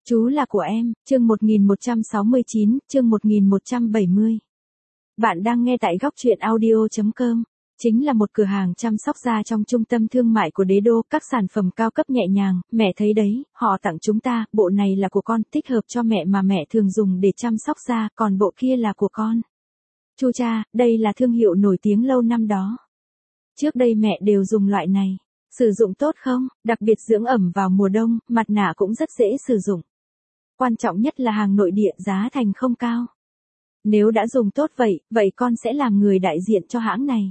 Chú là của em, chương 1169, chương 1170. Bạn đang nghe tại góc truyện audio.com. Chính là một cửa hàng chăm sóc da trong trung tâm thương mại của Đế Đô, các sản phẩm cao cấp nhẹ nhàng, mẹ thấy đấy, họ tặng chúng ta, bộ này là của con, thích hợp cho mẹ mà mẹ thường dùng để chăm sóc da, còn bộ kia là của con. Chu cha, đây là thương hiệu nổi tiếng lâu năm đó. Trước đây mẹ đều dùng loại này. Sử dụng tốt không? Đặc biệt dưỡng ẩm vào mùa đông, mặt nạ cũng rất dễ sử dụng. Quan trọng nhất là hàng nội địa, giá thành không cao. Nếu đã dùng tốt vậy con sẽ làm người đại diện cho hãng này.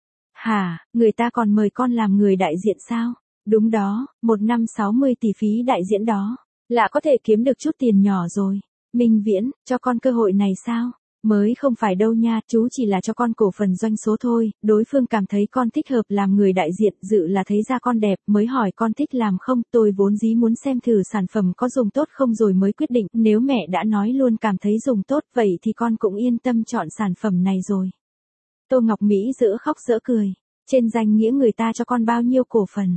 Hả, người ta còn mời con làm người đại diện sao? Đúng đó, 1 năm 60 tỷ phí đại diễn đó. Là có thể kiếm được chút tiền nhỏ rồi. Minh Viễn, cho con cơ hội này sao? Mới không phải đâu nha, chú chỉ là cho con cổ phần doanh số thôi, đối phương cảm thấy con thích hợp làm người đại diện, dự là thấy da con đẹp, mới hỏi con thích làm không, tôi vốn dĩ muốn xem thử sản phẩm có dùng tốt không rồi mới quyết định, nếu mẹ đã nói luôn cảm thấy dùng tốt, vậy thì con cũng yên tâm chọn sản phẩm này rồi. Tô Ngọc Mỹ giỡn khóc giỡn cười, trên danh nghĩa người ta cho con bao nhiêu cổ phần?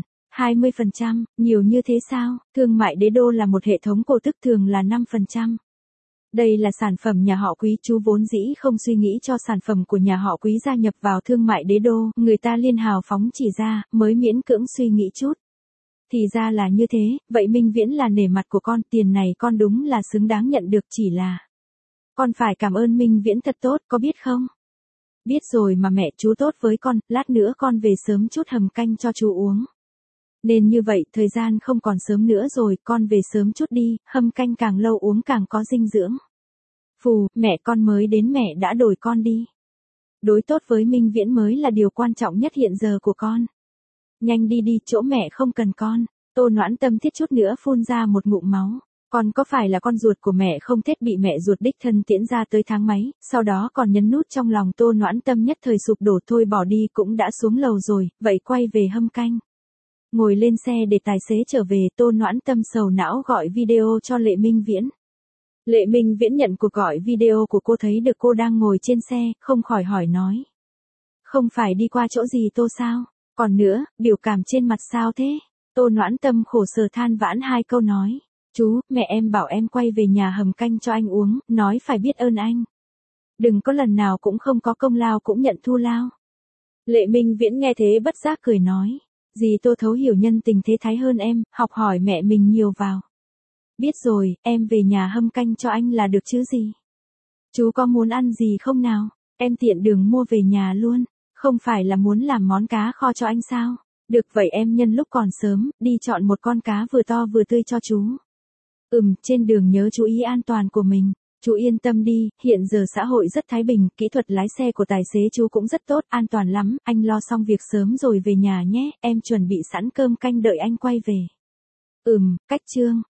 20%, nhiều như thế sao? Thương mại Đế Đô là một hệ thống cổ tức thường là 5%. Đây là sản phẩm nhà họ Quý, chú vốn dĩ không suy nghĩ cho sản phẩm của nhà họ Quý gia nhập vào thương mại Đế Đô, người ta liên hào phóng chỉ ra, mới miễn cưỡng suy nghĩ chút. Thì ra là như thế, vậy Minh Viễn là nể mặt của con, tiền này con đúng là xứng đáng nhận được, chỉ là con phải cảm ơn Minh Viễn thật tốt, có biết không? Biết rồi mà mẹ, chú tốt với con, lát nữa con về sớm chút hầm canh cho chú uống. Nên như vậy, thời gian không còn sớm nữa rồi, con về sớm chút đi, hâm canh càng lâu uống càng có dinh dưỡng. Phù, mẹ con mới đến mẹ đã đổi con đi. Đối tốt với Minh Viễn mới là điều quan trọng nhất hiện giờ của con. Nhanh đi đi, chỗ mẹ không cần con. Tô Noãn Tâm thiết chút nữa phun ra một ngụm máu. Con có phải là con ruột của mẹ không, thích bị mẹ ruột đích thân tiễn ra tới tháng mấy, sau đó còn nhấn nút trong lòng Tô Noãn Tâm nhất thời sụp đổ, thôi bỏ đi, cũng đã xuống lầu rồi, vậy quay về hâm canh. Ngồi lên xe để tài xế trở về, Tô Noãn Tâm sầu não gọi video cho Lệ Minh Viễn. Lệ Minh Viễn nhận cuộc gọi video của cô, thấy được cô đang ngồi trên xe, không khỏi hỏi nói. Không phải đi qua chỗ gì Tô sao? Còn nữa, biểu cảm trên mặt sao thế? Tô Noãn Tâm khổ sở than vãn 2 câu nói. Chú, mẹ em bảo em quay về nhà hầm canh cho anh uống, nói phải biết ơn anh. Đừng có lần nào cũng không có công lao cũng nhận thù lao. Lệ Minh Viễn nghe thế bất giác cười nói. Dì Tô thấu hiểu nhân tình thế thái hơn em, học hỏi mẹ mình nhiều vào. Biết rồi, em về nhà hâm canh cho anh là được chứ gì. Chú có muốn ăn gì không nào? Em tiện đường mua về nhà luôn. Không phải là muốn làm món cá kho cho anh sao? Được vậy em nhân lúc còn sớm, đi chọn một con cá vừa to vừa tươi cho chú. Trên đường nhớ chú ý an toàn của mình. Chú yên tâm đi, hiện giờ xã hội rất thái bình, kỹ thuật lái xe của tài xế chú cũng rất tốt, an toàn lắm, anh lo xong việc sớm rồi về nhà nhé, em chuẩn bị sẵn cơm canh đợi anh quay về. Cách chương.